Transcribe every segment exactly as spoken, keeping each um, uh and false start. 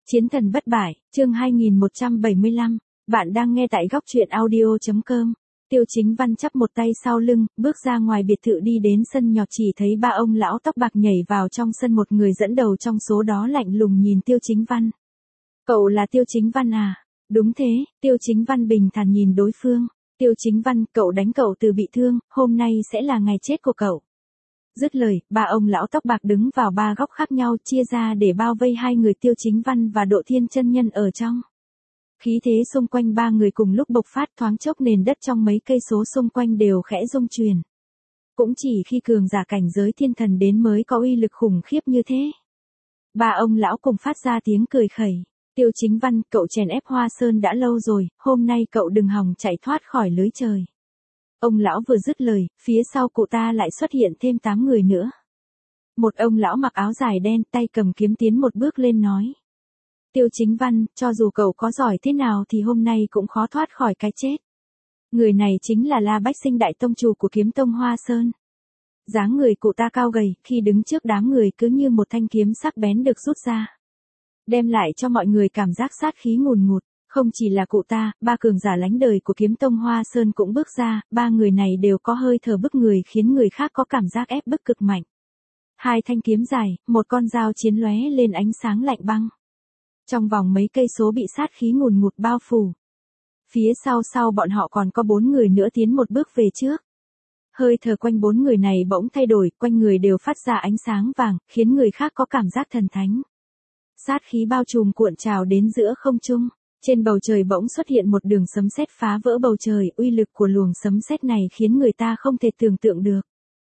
Chiến thần bất bại, chương hai nghìn một trăm bảy mươi lăm, bạn đang nghe tại góc truyện audio.com. Tiêu Chính Văn chắp một tay sau lưng, bước ra ngoài biệt thự đi đến sân nhỏ, chỉ thấy ba ông lão tóc bạc nhảy vào trong sân, một người dẫn đầu trong số đó lạnh lùng nhìn Tiêu Chính Văn. Cậu là Tiêu Chính Văn à? Đúng thế, Tiêu Chính Văn bình thản nhìn đối phương. Tiêu Chính Văn, cậu đánh cậu từ bị thương, hôm nay sẽ là ngày chết của cậu. Dứt lời, ba ông lão tóc bạc đứng vào ba góc khác nhau, chia ra để bao vây hai người Tiêu Chính Văn và Độ Thiên chân nhân ở trong. Khí thế xung quanh ba người cùng lúc bộc phát, thoáng chốc nền đất trong mấy cây số xung quanh đều khẽ rung chuyển. Cũng chỉ khi cường giả cảnh giới thiên thần đến mới có uy lực khủng khiếp như thế. Ba ông lão cùng phát ra tiếng cười khẩy. Tiêu Chính Văn, cậu chèn ép Hoa Sơn đã lâu rồi, hôm nay cậu đừng hòng chạy thoát khỏi lưới trời. Ông lão vừa dứt lời, phía sau cụ ta lại xuất hiện thêm tám người nữa. Một ông lão mặc áo dài đen, tay cầm kiếm tiến một bước lên nói. Tiêu Chính Văn, cho dù cậu có giỏi thế nào thì hôm nay cũng khó thoát khỏi cái chết. Người này chính là La Bách Sinh, đại tông chủ của kiếm tông Hoa Sơn. Dáng người cụ ta cao gầy, khi đứng trước đám người cứ như một thanh kiếm sắc bén được rút ra. Đem lại cho mọi người cảm giác sát khí ngùn ngụt. Không chỉ là cụ ta, ba cường giả lánh đời của kiếm tông Hoa Sơn cũng bước ra, ba người này đều có hơi thở bức người khiến người khác có cảm giác ép bức cực mạnh. Hai thanh kiếm dài, một con dao chiến lóe lên ánh sáng lạnh băng. Trong vòng mấy cây số bị sát khí ngùn ngụt bao phủ. Phía sau sau bọn họ còn có bốn người nữa tiến một bước về trước. Hơi thở quanh bốn người này bỗng thay đổi, quanh người đều phát ra ánh sáng vàng, khiến người khác có cảm giác thần thánh. Sát khí bao trùm cuộn trào đến giữa không trung. Trên bầu trời bỗng xuất hiện một đường sấm sét phá vỡ bầu trời, uy lực của luồng sấm sét này khiến người ta không thể tưởng tượng được.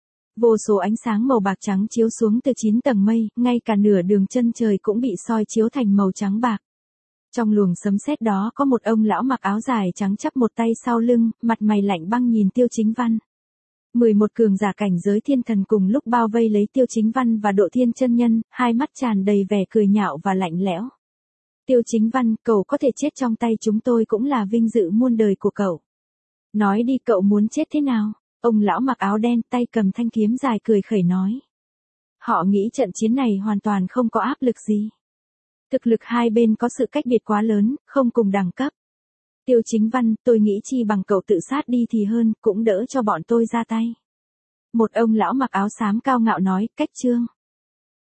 Vô số ánh sáng màu bạc trắng chiếu xuống từ chín tầng mây, ngay cả nửa đường chân trời cũng bị soi chiếu thành màu trắng bạc. Trong luồng sấm sét đó có một ông lão mặc áo dài trắng chắp một tay sau lưng, mặt mày lạnh băng nhìn Tiêu Chính Văn. mười một cường giả cảnh giới thiên thần cùng lúc bao vây lấy Tiêu Chính Văn và Độ Thiên chân nhân, hai mắt tràn đầy vẻ cười nhạo và lạnh lẽo. Tiêu Chính Văn, cậu có thể chết trong tay chúng tôi cũng là vinh dự muôn đời của cậu. Nói đi, cậu muốn chết thế nào? Ông lão mặc áo đen, tay cầm thanh kiếm dài cười khẩy nói. Họ nghĩ trận chiến này hoàn toàn không có áp lực gì. Thực lực hai bên có sự cách biệt quá lớn, không cùng đẳng cấp. Tiêu Chính Văn, tôi nghĩ chi bằng cậu tự sát đi thì hơn, cũng đỡ cho bọn tôi ra tay. Một ông lão mặc áo xám cao ngạo nói, cách chương.